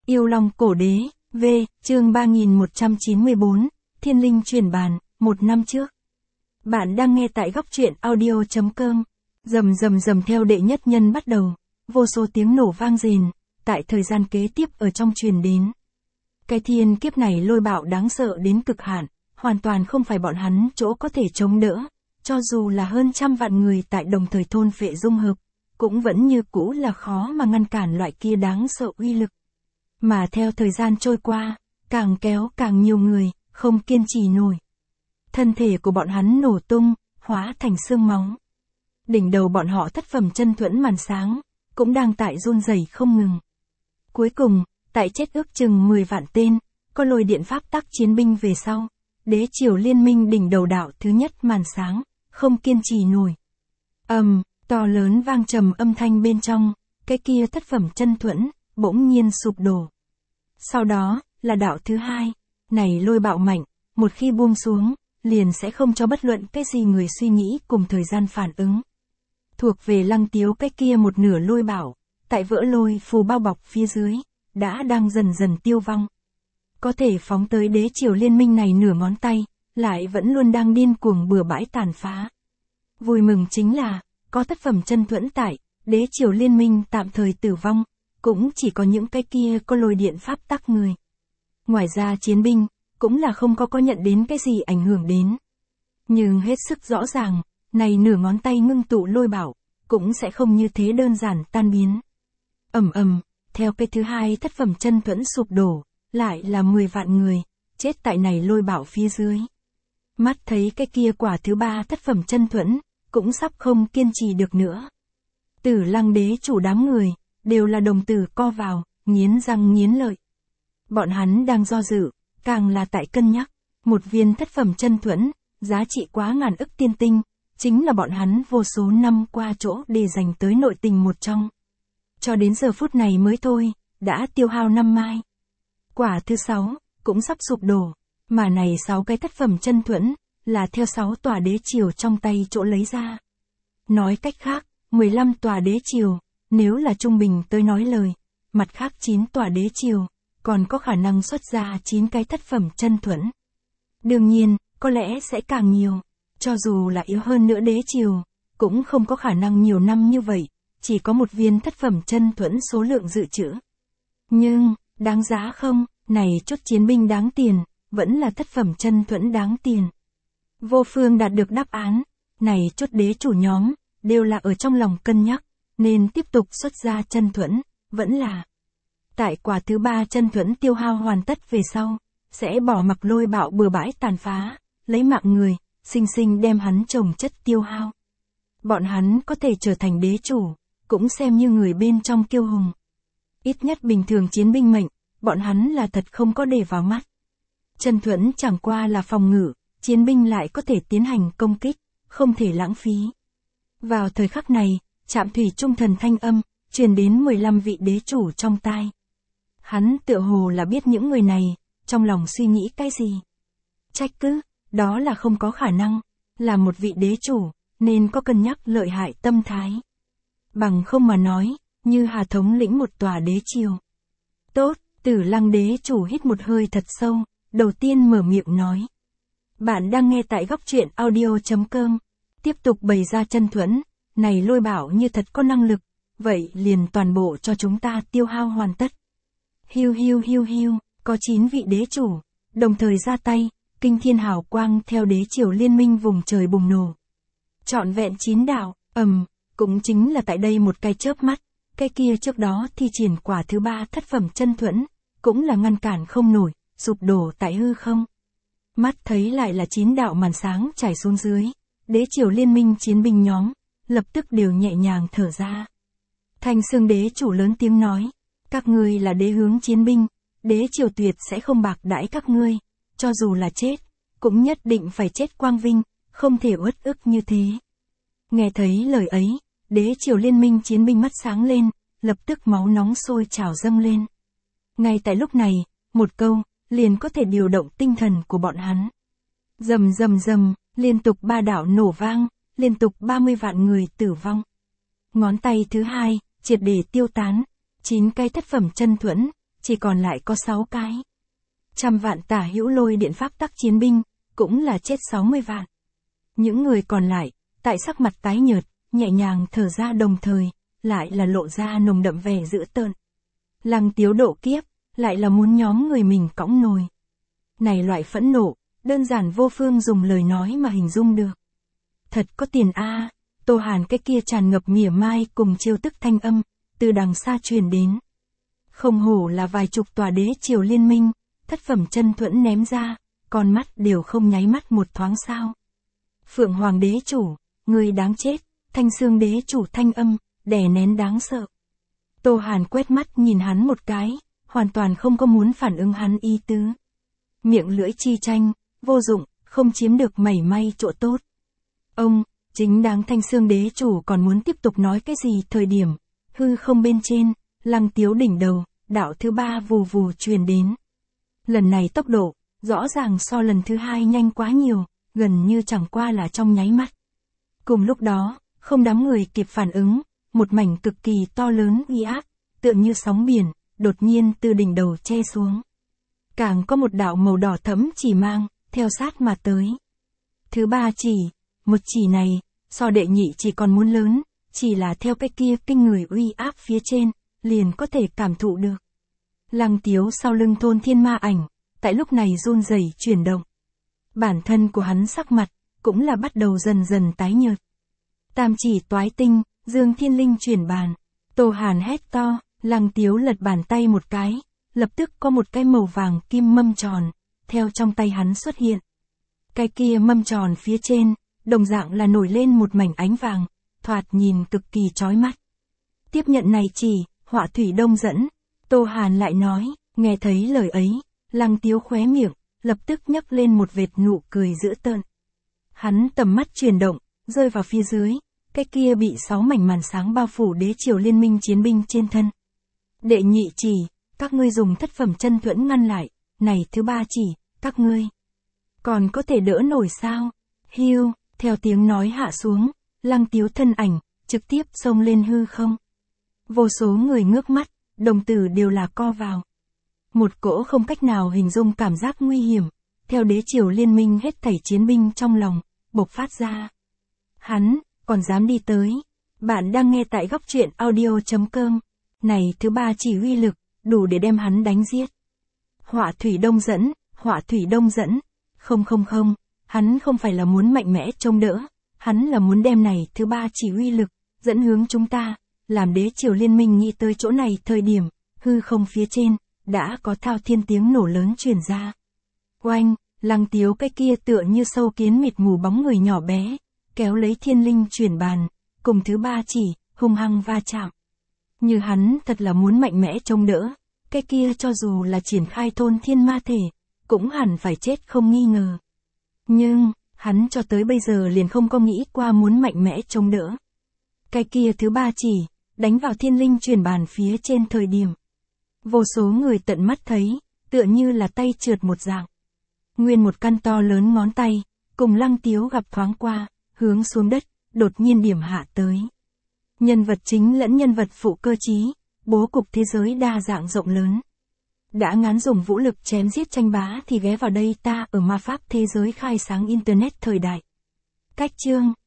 Yêu Long Cổ Đế, V, chương 3194, Thiên Linh Truyền Bản, 1 năm trước. Bạn đang nghe tại góc truyện audio.com. Rầm rầm rầm theo đệ nhất nhân bắt đầu, vô số tiếng nổ vang rền, tại thời gian kế tiếp ở trong truyền đến. Cái thiên kiếp này lôi bạo đáng sợ đến cực hạn, hoàn toàn không phải bọn hắn chỗ có thể chống đỡ, cho dù là hơn trăm vạn người tại đồng thời thôn phệ dung hợp, cũng vẫn như cũ là khó mà ngăn cản loại kia đáng sợ uy lực. Mà theo thời gian trôi qua, càng kéo càng nhiều người, không kiên trì nổi. Thân thể của bọn hắn nổ tung, hóa thành xương máu. Đỉnh đầu bọn họ thất phẩm chân thuẫn màn sáng, cũng đang tại run rẩy không ngừng. Cuối cùng, tại chết ước chừng 10 vạn tên, có lôi điện pháp tắc chiến binh về sau, đế triều liên minh đỉnh đầu đạo thứ nhất màn sáng, không kiên trì nổi. To lớn vang trầm âm thanh bên trong, cái kia thất phẩm chân thuẫn, bỗng nhiên sụp đổ. Sau đó, là đạo thứ hai, này lôi bạo mạnh, một khi buông xuống, liền sẽ không cho bất luận cái gì người suy nghĩ cùng thời gian phản ứng. Thuộc về Lăng Tiếu cái kia một nửa lôi bạo, tại vỡ lôi phù bao bọc phía dưới, đang dần dần tiêu vong. Có thể phóng tới đế triều liên minh này nửa ngón tay, lại vẫn luôn đang điên cuồng bừa bãi tàn phá. Vui mừng chính là, có thất phẩm chân thuẫn tại, đế triều liên minh tạm thời tử vong, cũng chỉ có những cái kia có lôi điện pháp tắc người. Ngoài ra chiến binh, cũng là không có nhận đến cái gì ảnh hưởng đến. Nhưng hết sức rõ ràng, này nửa ngón tay ngưng tụ lôi bạo, cũng sẽ không như thế đơn giản tan biến. Theo cái thứ hai thất phẩm chân thuẫn sụp đổ, lại là 10 vạn người, chết tại này lôi bạo phía dưới. Mắt thấy cái kia quả thứ ba thất phẩm chân thuẫn, cũng sắp không kiên trì được nữa. Tử Lăng đế chủ đám người, đều là đồng tử co vào, nghiến răng nghiến lợi. Bọn hắn đang do dự, càng là tại cân nhắc, một viên thất phẩm chân thuẫn, giá trị quá ngàn ức tiên tinh, chính là bọn hắn vô số năm qua chỗ để dành tới nội tình một trong. Cho đến giờ phút này mới thôi, đã tiêu hao 5 mai. Quả thứ 6, cũng sắp sụp đổ, mà này 6 cái thất phẩm chân thuẫn, là theo 6 tòa đế triều trong tay chỗ lấy ra. Nói cách khác, 15 tòa đế triều, nếu là trung bình tới nói lời, mặt khác 9 tòa đế triều, còn có khả năng xuất ra 9 cái thất phẩm chân thuẫn. Đương nhiên, có lẽ sẽ càng nhiều, cho dù là yếu hơn nữa đế triều, cũng không có khả năng nhiều năm như vậy, chỉ có một viên thất phẩm chân thuẫn số lượng dự trữ. Nhưng, đáng giá không, này chốt chiến binh đáng tiền, vẫn là thất phẩm chân thuẫn đáng tiền. Vô phương đạt được đáp án, này chốt đế chủ nhóm, đều là ở trong lòng cân nhắc, nên tiếp tục xuất ra chân thuẫn, vẫn là. Tại quả thứ ba chân thuẫn tiêu hao hoàn tất về sau, sẽ bỏ mặc lôi bạo bừa bãi tàn phá, lấy mạng người, sinh sinh đem hắn trồng chất tiêu hao. Bọn hắn có thể trở thành đế chủ, cũng xem như người bên trong kiêu hùng. Ít nhất bình thường chiến binh mệnh, bọn hắn là thật không có để vào mắt. Chân thuẫn chẳng qua là phòng ngự, chiến binh lại có thể tiến hành công kích, không thể lãng phí. Vào thời khắc này, Trạm Thủy Trung Thần thanh âm, truyền đến 15 vị đế chủ trong tai. Hắn tựa hồ là biết những người này, trong lòng suy nghĩ cái gì. Trách cứ, đó là không có khả năng, là một vị đế chủ, nên có cân nhắc lợi hại tâm thái. Bằng không mà nói, như Hà thống lĩnh một tòa đế triều. Tốt, Tử Lăng đế chủ hít một hơi thật sâu, đầu tiên mở miệng nói. Bạn đang nghe tại góc truyện audio.com, tiếp tục bày ra chân thuẫn, này lôi bảo như thật có năng lực, vậy liền toàn bộ cho chúng ta tiêu hao hoàn tất. Hiu, có 9 vị đế chủ, đồng thời ra tay, kinh thiên hào quang theo đế triều liên minh vùng trời bùng nổ. Trọn vẹn 9 đạo, cũng chính là tại đây một cái chớp mắt, cái kia trước đó thi triển quả thứ ba thất phẩm chân thuẫn, cũng là ngăn cản không nổi, sụp đổ tại hư không. Mắt thấy lại là 9 đạo màn sáng trải xuống dưới, đế triều liên minh chiến binh nhóm, lập tức đều nhẹ nhàng thở ra. Thanh Xương đế chủ lớn tiếng nói, các ngươi là đế hướng chiến binh, đế triều tuyệt sẽ không bạc đãi các ngươi, cho dù là chết, cũng nhất định phải chết quang vinh, không thể uất ức như thế. Nghe thấy lời ấy, đế triều liên minh chiến binh mắt sáng lên, lập tức máu nóng sôi trào dâng lên. Ngay tại lúc này, một câu, liền có thể điều động tinh thần của bọn hắn. Rầm rầm rầm, liên tục 3 đạo nổ vang, liên tục 30 vạn người tử vong. Ngón tay thứ hai, triệt để tiêu tán, 9 cái thất phẩm chân thuẫn, chỉ còn lại có 6 cái. Trăm vạn tả hữu lôi điện pháp tắc chiến binh, cũng là chết 60 vạn. Những người còn lại, tại sắc mặt tái nhợt, nhẹ nhàng thở ra đồng thời, lại là lộ ra nồng đậm vẻ dữ tợn. Lăng Tiếu độ kiếp, lại là muốn nhóm người mình cõng nồi. Này loại phẫn nộ, đơn giản vô phương dùng lời nói mà hình dung được. Thật có tiền a. Tô Hàn cái kia tràn ngập mỉa mai cùng chiêu tức thanh âm, từ đằng xa truyền đến. Không hổ là vài chục tòa đế triều liên minh, thất phẩm chân thuẫn ném ra, con mắt đều không nháy mắt một thoáng sao. Phượng Hoàng đế chủ, người đáng chết, Thanh Xương đế chủ thanh âm, đè nén đáng sợ. Tô Hàn quét mắt nhìn hắn một cái, hoàn toàn không có muốn phản ứng hắn ý tứ. Miệng lưỡi chi tranh, vô dụng, không chiếm được mảy may chỗ tốt. Ông, chính đáng Thanh Xương đế chủ còn muốn tiếp tục nói cái gì thời điểm, hư không bên trên, Lăng Tiếu đỉnh đầu, đạo thứ 3 vù vù truyền đến. Lần này tốc độ, rõ ràng so lần thứ 2 nhanh quá nhiều, gần như chẳng qua là trong nháy mắt. Cùng lúc đó, không đám người kịp phản ứng, một mảnh cực kỳ to lớn uy áp, tựa như sóng biển, đột nhiên từ đỉnh đầu che xuống. Càng có một đạo màu đỏ thẫm chỉ mang, theo sát mà tới. Thứ 3 chỉ, một chỉ này, so đệ nhị chỉ còn muốn lớn, chỉ là theo cái kia kinh người uy áp phía trên, liền có thể cảm thụ được. Lăng Tiếu sau lưng thôn thiên ma ảnh, tại lúc này run rẩy chuyển động. Bản thân của hắn sắc mặt, cũng là bắt đầu dần dần tái nhợt. Tam chỉ toái tinh, Dương Thiên Linh chuyển bàn. Tô Hàn hét to, Lăng Tiếu lật bàn tay một cái, lập tức có một cái màu vàng kim mâm tròn, theo trong tay hắn xuất hiện. Cái kia mâm tròn phía trên, đồng dạng là nổi lên một mảnh ánh vàng, thoạt nhìn cực kỳ chói mắt. Tiếp nhận này chỉ, họa thủy đông dẫn. Tô Hàn lại nói, nghe thấy lời ấy, Lăng Tiếu khóe miệng, lập tức nhấc lên một vệt nụ cười dữ tợn. Hắn tầm mắt chuyển động, rơi vào phía dưới, cái kia bị 6 mảnh màn sáng bao phủ đế triều liên minh chiến binh trên thân. Đệ nhị chỉ, các ngươi dùng thất phẩm chân thuẫn ngăn lại, này thứ 3 chỉ, các ngươi còn có thể đỡ nổi sao? Hiu, theo tiếng nói hạ xuống, Lăng Tiếu thân ảnh, trực tiếp xông lên hư không. Vô số người ngước mắt, đồng tử đều là co vào. Một cỗ không cách nào hình dung cảm giác nguy hiểm, theo đế triều liên minh hết thảy chiến binh trong lòng, bộc phát ra. Hắn, còn dám đi tới. Bạn đang nghe tại góc truyện audio.com. Này thứ 3 chỉ uy lực, đủ để đem hắn đánh giết. Họa thủy đông dẫn, họa thủy đông dẫn. Không, hắn không phải là muốn mạnh mẽ trông đỡ, hắn là muốn đem này thứ 3 chỉ uy lực, dẫn hướng chúng ta, làm đế triều liên minh nghĩ tới chỗ này thời điểm, hư không phía trên, đã có thao thiên tiếng nổ lớn truyền ra. Oanh, Lăng Tiếu cái kia tựa như sâu kiến mịt mù bóng người nhỏ bé, kéo lấy thiên linh chuyển bàn, cùng thứ 3 chỉ, hung hăng va chạm. Như hắn thật là muốn mạnh mẽ trông đỡ, cái kia cho dù là triển khai thôn thiên ma thể, cũng hẳn phải chết không nghi ngờ. Nhưng, hắn cho tới bây giờ liền không có nghĩ qua muốn mạnh mẽ trông đỡ. Cái kia thứ 3 chỉ, đánh vào thiên linh chuyển bàn phía trên thời điểm. Vô số người tận mắt thấy, tựa như là tay trượt một dạng. Nguyên một căn to lớn ngón tay, cùng Lăng Tiếu gặp thoáng qua, hướng xuống đất, đột nhiên điểm hạ tới. Nhân vật chính lẫn nhân vật phụ cơ trí, bố cục thế giới đa dạng rộng lớn. Đã ngán dùng vũ lực chém giết tranh bá thì ghé vào đây ta ở ma pháp thế giới khai sáng internet thời đại. Cách chương